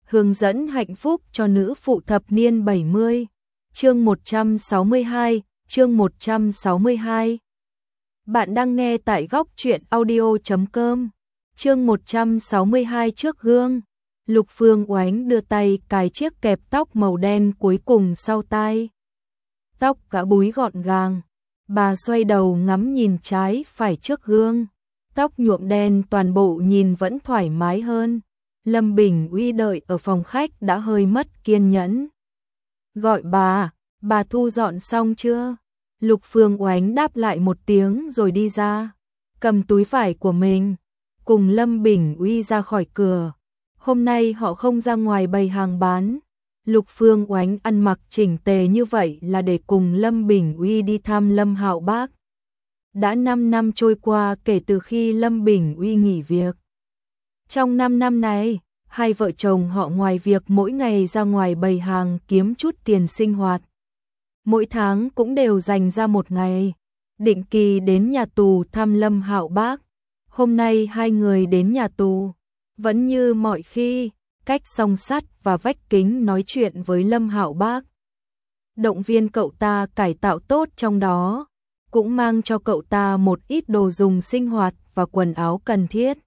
hướng dẫn hạnh phúc cho nữ phụ thập niên 70. Chương 162, chương 162. Bạn đang nghe tại góc truyện audio.com. Chương 162 trước gương. Lục Phương Oánh đưa tay cài chiếc kẹp tóc màu đen cuối cùng sau tai. Tóc gã búi gọn gàng. Bà xoay đầu ngắm nhìn trái phải trước gương. Tóc nhuộm đen toàn bộ nhìn vẫn thoải mái hơn. Lâm Bình Uy đợi ở phòng khách đã hơi mất kiên nhẫn. Gọi bà thu dọn xong chưa? Lục Phương Oánh đáp lại một tiếng rồi đi ra, cầm túi vải của mình, cùng Lâm Bình Uy ra khỏi cửa. Hôm nay họ không ra ngoài bày hàng bán. Lục Phương Oánh ăn mặc chỉnh tề như vậy là để cùng Lâm Bình Uy đi thăm Lâm Hạo Bác. Đã 5 năm trôi qua kể từ khi Lâm Bình Uy nghỉ việc. Trong 5 năm này, hai vợ chồng họ ngoài việc mỗi ngày ra ngoài bày hàng kiếm chút tiền sinh hoạt, mỗi tháng cũng đều dành ra một ngày, định kỳ đến nhà tù thăm Lâm Hạo Bác. Hôm nay hai người đến nhà tù, vẫn như mọi khi, cách song sắt và vách kính nói chuyện với Lâm Hạo Bác. Động viên cậu ta cải tạo tốt trong đó, cũng mang cho cậu ta một ít đồ dùng sinh hoạt và quần áo cần thiết.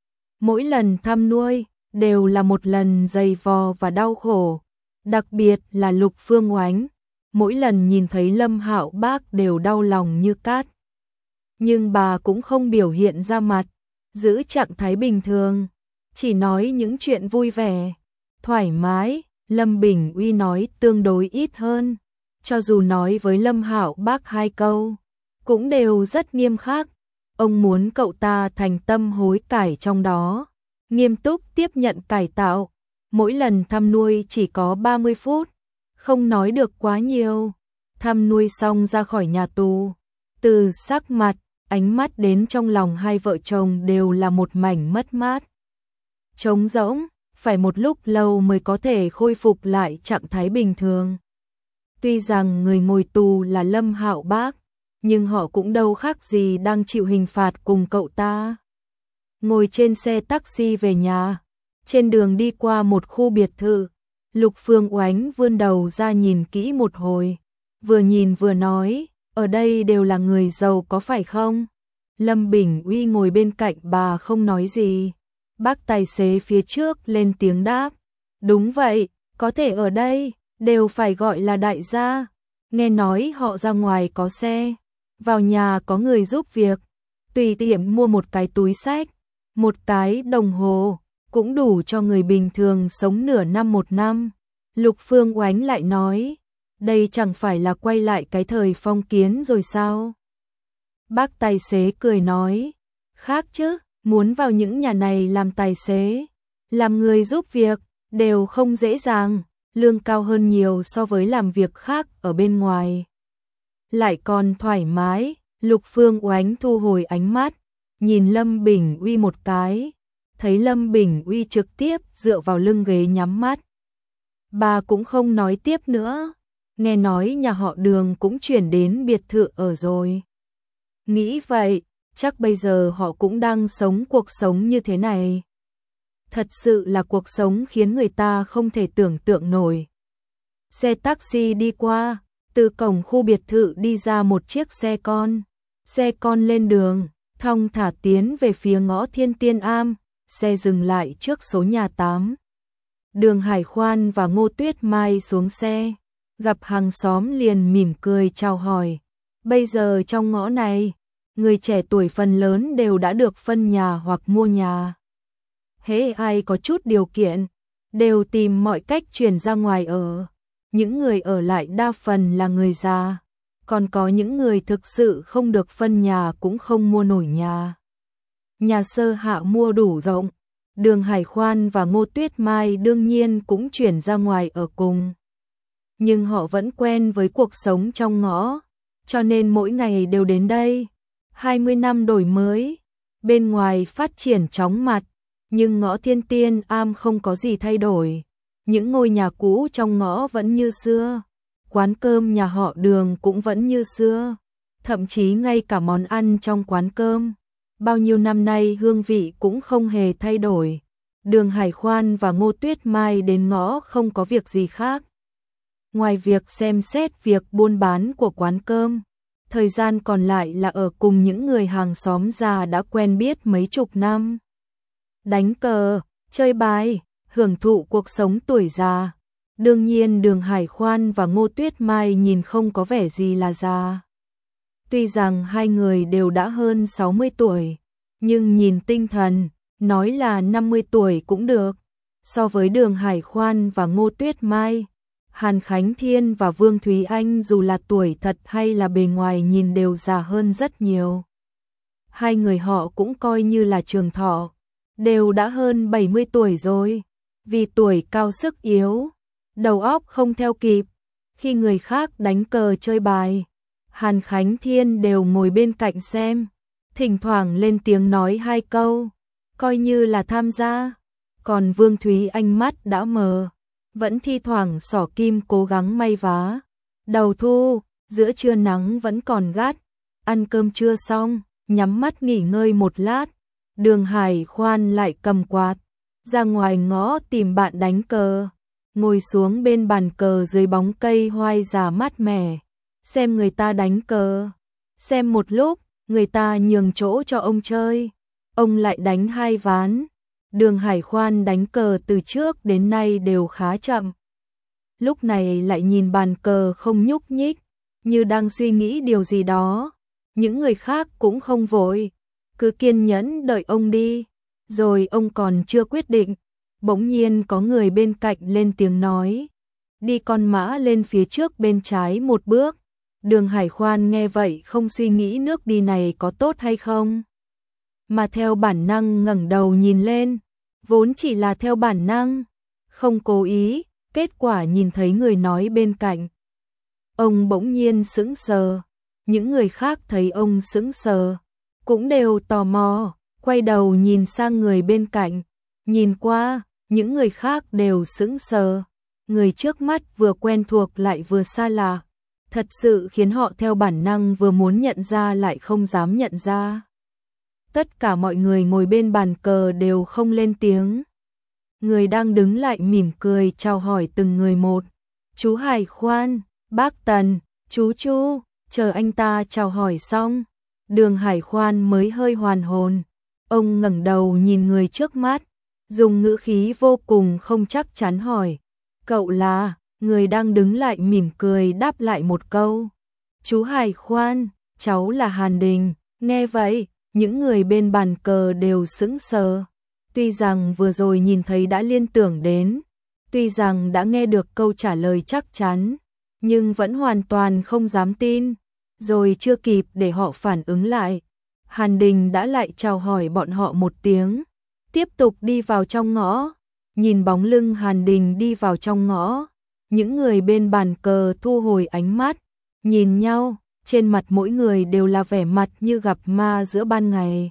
Mỗi lần thăm nuôi, đều là một lần dày vò và đau khổ, đặc biệt là Lục Phương Oánh. Mỗi lần nhìn thấy Lâm Hạo Bác đều đau lòng như cát. Nhưng bà cũng không biểu hiện ra mặt, giữ trạng thái bình thường, chỉ nói những chuyện vui vẻ, thoải mái. Lâm Bình Uy nói tương đối ít hơn, cho dù nói với Lâm Hạo Bác 2 câu, cũng đều rất nghiêm khắc. Ông muốn cậu ta thành tâm hối cải trong đó, nghiêm túc tiếp nhận cải tạo. Mỗi lần thăm nuôi chỉ có 30 phút, không nói được quá nhiều. Thăm nuôi xong ra khỏi nhà tù, từ sắc mặt, ánh mắt đến trong lòng hai vợ chồng đều là một mảnh mất mát, trống rỗng, phải một lúc lâu mới có thể khôi phục lại trạng thái bình thường. Tuy rằng người ngồi tù là Lâm Hạo Bác, nhưng họ cũng đâu khác gì đang chịu hình phạt cùng cậu ta. Ngồi trên xe taxi về nhà, trên đường đi qua một khu biệt thự, Lục Phương Oánh vươn đầu ra nhìn kỹ một hồi, vừa nhìn vừa nói, ở đây đều là người giàu có phải không? Lâm Bình Uy ngồi bên cạnh bà không nói gì. Bác tài xế phía trước lên tiếng đáp, đúng vậy, có thể ở đây, đều phải gọi là đại gia. Nghe nói họ ra ngoài có xe, vào nhà có người giúp việc, tùy tiện mua một cái túi xách, một cái đồng hồ, cũng đủ cho người bình thường sống nửa năm một năm. Lục Phương Oánh lại nói, đây chẳng phải là quay lại cái thời phong kiến rồi sao? Bác tài xế cười nói, khác chứ, muốn vào những nhà này làm tài xế, làm người giúp việc, đều không dễ dàng, lương cao hơn nhiều so với làm việc khác ở bên ngoài. Lại còn thoải mái. Lục Phương Oánh thu hồi ánh mắt, nhìn Lâm Bình Uy một cái, thấy Lâm Bình Uy trực tiếp dựa vào lưng ghế nhắm mắt. Bà cũng không nói tiếp nữa, nghe nói nhà họ Đường cũng chuyển đến biệt thự ở rồi. Nghĩ vậy, chắc bây giờ họ cũng đang sống cuộc sống như thế này. Thật sự là cuộc sống khiến người ta không thể tưởng tượng nổi. Xe taxi đi qua, từ cổng khu biệt thự đi ra một chiếc xe con. Xe con lên đường, thong thả tiến về phía ngõ Thiên Tiên Am, xe dừng lại trước số nhà 8. Đường Hải Khoan và Ngô Tuyết Mai xuống xe, gặp hàng xóm liền mỉm cười chào hỏi. Bây giờ trong ngõ này, người trẻ tuổi phần lớn đều đã được phân nhà hoặc mua nhà. Hễ ai có chút điều kiện, đều tìm mọi cách chuyển ra ngoài ở. Những người ở lại đa phần là người già, còn có những người thực sự không được phân nhà cũng không mua nổi nhà. Nhà Sơ Hạ mua đủ rộng, Đường Hải Khoan và Ngô Tuyết Mai đương nhiên cũng chuyển ra ngoài ở cùng. Nhưng họ vẫn quen với cuộc sống trong ngõ, cho nên mỗi ngày đều đến đây. 20 năm đổi mới, bên ngoài phát triển chóng mặt, nhưng ngõ Thiên Tiên Am không có gì thay đổi. Những ngôi nhà cũ trong ngõ vẫn như xưa, quán cơm nhà họ Đường cũng vẫn như xưa, thậm chí ngay cả món ăn trong quán cơm, bao nhiêu năm nay hương vị cũng không hề thay đổi. Đường Hải Khoan và Ngô Tuyết Mai đến ngõ không có việc gì khác. Ngoài việc xem xét việc buôn bán của quán cơm, thời gian còn lại là ở cùng những người hàng xóm già đã quen biết mấy chục năm. Đánh cờ, chơi bài, hưởng thụ cuộc sống tuổi già. Đương nhiên Đường Hải Khoan và Ngô Tuyết Mai nhìn không có vẻ gì là già. Tuy rằng hai người đều đã hơn 60 tuổi, nhưng nhìn tinh thần, nói là 50 tuổi cũng được. So với Đường Hải Khoan và Ngô Tuyết Mai, Hàn Khánh Thiên và Vương Thúy Anh dù là tuổi thật hay là bề ngoài nhìn đều già hơn rất nhiều. Hai người họ cũng coi như là trường thọ, đều đã hơn 70 tuổi rồi. Vì tuổi cao sức yếu, đầu óc không theo kịp, khi người khác đánh cờ chơi bài, Hàn Khánh Thiên đều ngồi bên cạnh xem, thỉnh thoảng lên tiếng nói hai câu, coi như là tham gia. Còn Vương Thúy Anh mắt đã mờ, vẫn thi thoảng xỏ kim cố gắng may vá. Đầu thu, giữa trưa nắng vẫn còn gắt, ăn cơm trưa xong, nhắm mắt nghỉ ngơi một lát, Đường Hải Khoan lại cầm quạt, ra ngoài ngõ tìm bạn đánh cờ, ngồi xuống bên bàn cờ dưới bóng cây hoai già mát mẻ, xem người ta đánh cờ. Xem một lúc, người ta nhường chỗ cho ông chơi, ông lại đánh hai ván. Đường Hải Khoan đánh cờ từ trước đến nay đều khá chậm. Lúc này lại nhìn bàn cờ không nhúc nhích, như đang suy nghĩ điều gì đó. Những người khác cũng không vội, cứ kiên nhẫn đợi ông đi. Rồi ông còn chưa quyết định, bỗng nhiên có người bên cạnh lên tiếng nói, đi con mã lên phía trước bên trái một bước. Đường Hải Khoan nghe vậy không suy nghĩ nước đi này có tốt hay không, mà theo bản năng ngẩng đầu nhìn lên, vốn chỉ là theo bản năng, không cố ý, kết quả nhìn thấy người nói bên cạnh. Ông bỗng nhiên sững sờ, những người khác thấy ông sững sờ, cũng đều tò mò, quay đầu nhìn sang người bên cạnh, nhìn qua, những người khác đều sững sờ, người trước mắt vừa quen thuộc lại vừa xa lạ, thật sự khiến họ theo bản năng vừa muốn nhận ra lại không dám nhận ra. Tất cả mọi người ngồi bên bàn cờ đều không lên tiếng. Người đang đứng lại mỉm cười chào hỏi từng người một. Chú Hải Khoan, bác Tần, chú Chu, chờ anh ta chào hỏi xong. Đường Hải Khoan mới hơi hoàn hồn. Ông ngẩng đầu nhìn người trước mắt, dùng ngữ khí vô cùng không chắc chắn hỏi. Cậu là? Người đang đứng lại mỉm cười đáp lại một câu. Chú Hải Khoan, cháu là Hàn Đình. Nghe vậy, những người bên bàn cờ đều sững sờ. Tuy rằng vừa rồi nhìn thấy đã liên tưởng đến, tuy rằng đã nghe được câu trả lời chắc chắn, nhưng vẫn hoàn toàn không dám tin. Rồi chưa kịp để họ phản ứng lại, Hàn Đình đã lại chào hỏi bọn họ một tiếng, tiếp tục đi vào trong ngõ. Nhìn bóng lưng Hàn Đình đi vào trong ngõ, những người bên bàn cờ thu hồi ánh mắt, nhìn nhau, trên mặt mỗi người đều là vẻ mặt như gặp ma giữa ban ngày.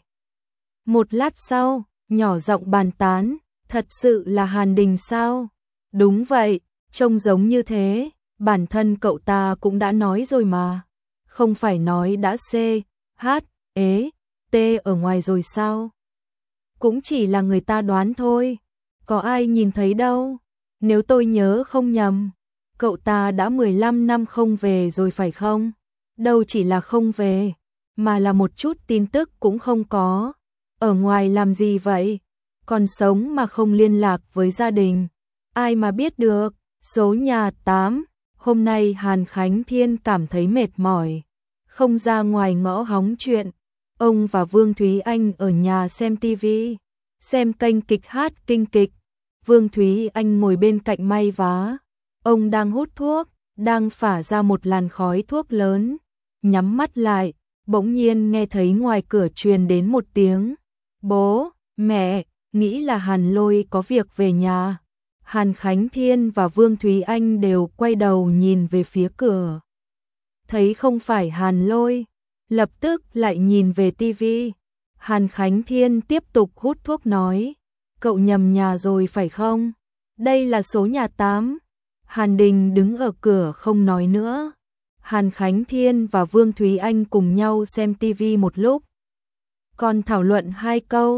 Một lát sau, nhỏ giọng bàn tán, thật sự là Hàn Đình sao? Đúng vậy, trông giống như thế, bản thân cậu ta cũng đã nói rồi mà. Không phải nói đã C, H, E, T ở ngoài rồi sao? Cũng chỉ là người ta đoán thôi, có ai nhìn thấy đâu. Nếu tôi nhớ không nhầm, cậu ta đã 15 năm không về rồi phải không? Đâu chỉ là không về, mà là một chút tin tức cũng không có. Ở ngoài làm gì vậy? Còn sống mà không liên lạc với gia đình. Ai mà biết được. Số nhà 8. Hôm nay Hàn Khánh Thiên cảm thấy mệt mỏi, không ra ngoài ngõ hóng chuyện. Ông và Vương Thúy Anh ở nhà xem tivi, xem kênh kịch hát kinh kịch. Vương Thúy Anh ngồi bên cạnh may vá. Ông đang hút thuốc, đang phả ra một làn khói thuốc lớn. Nhắm mắt lại, bỗng nhiên nghe thấy ngoài cửa truyền đến một tiếng. Bố, mẹ, nghĩ là Hàn Lôi có việc về nhà. Hàn Khánh Thiên và Vương Thúy Anh đều quay đầu nhìn về phía cửa. Thấy không phải Hàn Lôi, lập tức lại nhìn về tivi. Hàn Khánh Thiên tiếp tục hút thuốc nói, cậu nhầm nhà rồi phải không? Đây là số nhà 8. Hàn Đình đứng ở cửa không nói nữa. Hàn Khánh Thiên và Vương Thúy Anh cùng nhau xem tivi một lúc, còn thảo luận hai câu.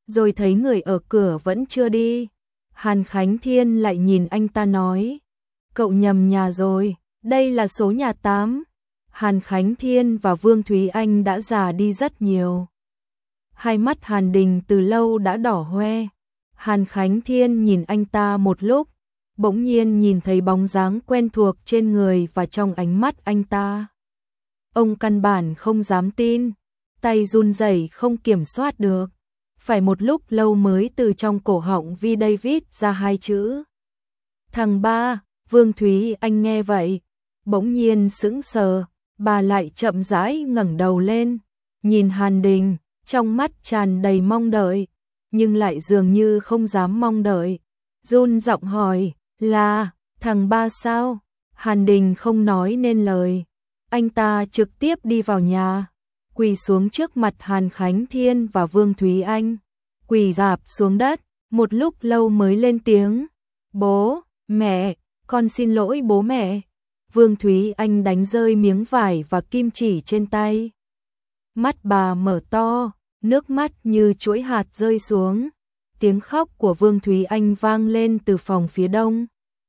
rồi thấy người ở cửa vẫn chưa đi. Hàn Khánh Thiên lại nhìn anh ta nói, cậu nhầm nhà rồi, đây là số nhà 8. Hàn Khánh Thiên và Vương Thúy Anh đã già đi rất nhiều. Hai mắt Hàn Đình từ lâu đã đỏ hoe. Hàn Khánh Thiên nhìn anh ta một lúc, bỗng nhiên nhìn thấy bóng dáng quen thuộc trên người và trong ánh mắt anh ta. Ông căn bản không dám tin, tay run rẩy không kiểm soát được. Phải một lúc lâu mới từ trong cổ họng Vi David ra hai chữ. Thằng ba. Vương Thúy Anh nghe vậy, bỗng nhiên sững sờ, bà lại chậm rãi ngẩng đầu lên, nhìn Hàn Đình, trong mắt tràn đầy mong đợi, nhưng lại dường như không dám mong đợi. Run giọng hỏi, là, thằng ba sao? Hàn Đình không nói nên lời, anh ta trực tiếp đi vào nhà, quỳ xuống trước mặt Hàn Khánh Thiên và Vương Thúy Anh, quỳ rạp xuống đất, một lúc lâu mới lên tiếng, bố, mẹ, con xin lỗi bố mẹ. Vương Thúy Anh đánh rơi miếng vải và kim chỉ trên tay. Mắt bà mở to, nước mắt như chuỗi hạt rơi xuống. Tiếng khóc của Vương Thúy Anh vang lên từ phòng phía đông.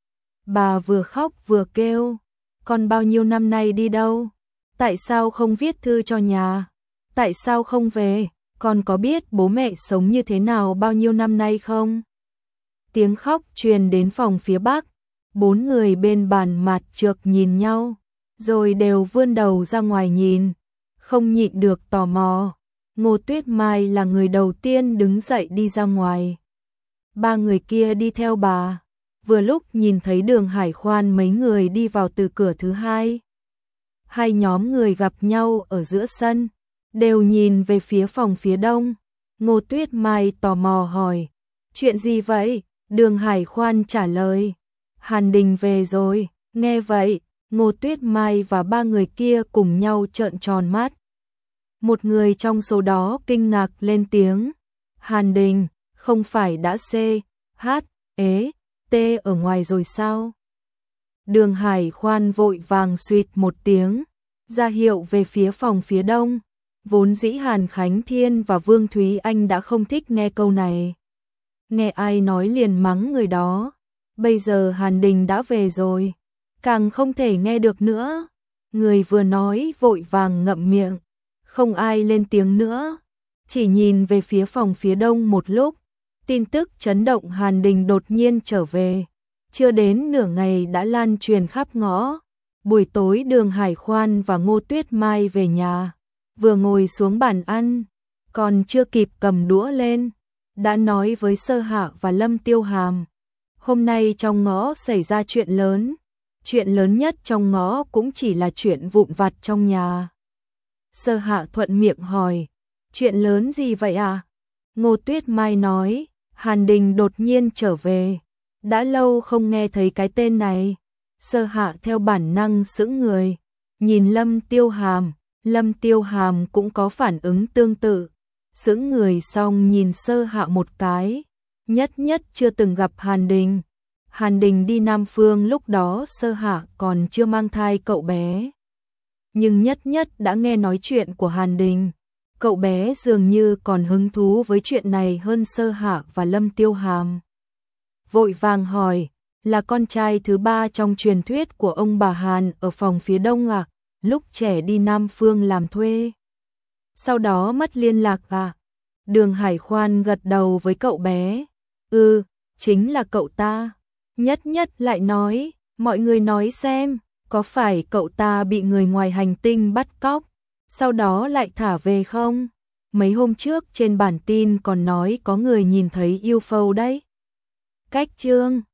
Bà vừa khóc vừa kêu, con bao nhiêu năm nay đi đâu? Tại sao không viết thư cho nhà? Tại sao không về? Con có biết bố mẹ sống như thế nào bao nhiêu năm nay không? Tiếng khóc truyền đến phòng phía bắc. 4 người bên bàn mặt trược nhìn nhau, rồi đều vươn đầu ra ngoài nhìn, không nhịn được tò mò. Ngô Tuyết Mai là người đầu tiên đứng dậy đi ra ngoài. 3 người kia đi theo bà, vừa lúc nhìn thấy Đường Hải Khoan mấy người đi vào từ cửa thứ hai. Hai nhóm người gặp nhau ở giữa sân, đều nhìn về phía phòng phía đông. Ngô Tuyết Mai tò mò hỏi, chuyện gì vậy? Đường Hải Khoan trả lời, Hàn Đình về rồi. Nghe vậy, Ngô Tuyết Mai và 3 người kia cùng nhau trợn tròn mắt. Một người trong số đó kinh ngạc lên tiếng, Hàn Đình, không phải đã CHT ở ngoài rồi sao? Đường Hải Khoan vội vàng suýt một tiếng, ra hiệu về phía phòng phía đông. Vốn dĩ Hàn Khánh Thiên và Vương Thúy Anh đã không thích nghe câu này. Nghe ai nói liền mắng người đó. Bây giờ Hàn Đình đã về rồi, càng không thể nghe được nữa. Người vừa nói vội vàng ngậm miệng, không ai lên tiếng nữa, chỉ nhìn về phía phòng phía đông một lúc. Tin tức chấn động Hàn Đình đột nhiên trở về, chưa đến nửa ngày đã lan truyền khắp ngõ. Buổi tối Đường Hải Khoan và Ngô Tuyết Mai về nhà, vừa ngồi xuống bàn ăn, còn chưa kịp cầm đũa lên, đã nói với Sơ Hạ và Lâm Tiêu Hàm. Hôm nay trong ngõ xảy ra chuyện lớn nhất trong ngõ cũng chỉ là chuyện vụn vặt trong nhà. Sơ Hạ thuận miệng hỏi, chuyện lớn gì vậy à? Ngô Tuyết Mai nói, Hàn Đình đột nhiên trở về, đã lâu không nghe thấy cái tên này. Sơ Hạ theo bản năng sững người, nhìn Lâm Tiêu Hàm cũng có phản ứng tương tự, sững người xong nhìn Sơ Hạ một cái. Nhất chưa từng gặp Hàn Đình. Hàn Đình đi Nam Phương lúc đó Sơ Hạ còn chưa mang thai cậu bé. Nhưng nhất đã nghe nói chuyện của Hàn Đình. Cậu bé dường như còn hứng thú với chuyện này hơn Sơ Hạ và Lâm Tiêu Hàm. Vội vàng hỏi, là con trai thứ 3 trong truyền thuyết của ông bà Hàn ở phòng phía đông à? Lúc trẻ đi Nam Phương làm thuê, sau đó mất liên lạc à? Đường Hải Khoan gật đầu với cậu bé, chính là cậu ta. Nhất lại nói, mọi người nói xem, có phải cậu ta bị người ngoài hành tinh bắt cóc, sau đó lại thả về không? Mấy hôm trước trên bản tin còn nói có người nhìn thấy UFO đấy. Cách chương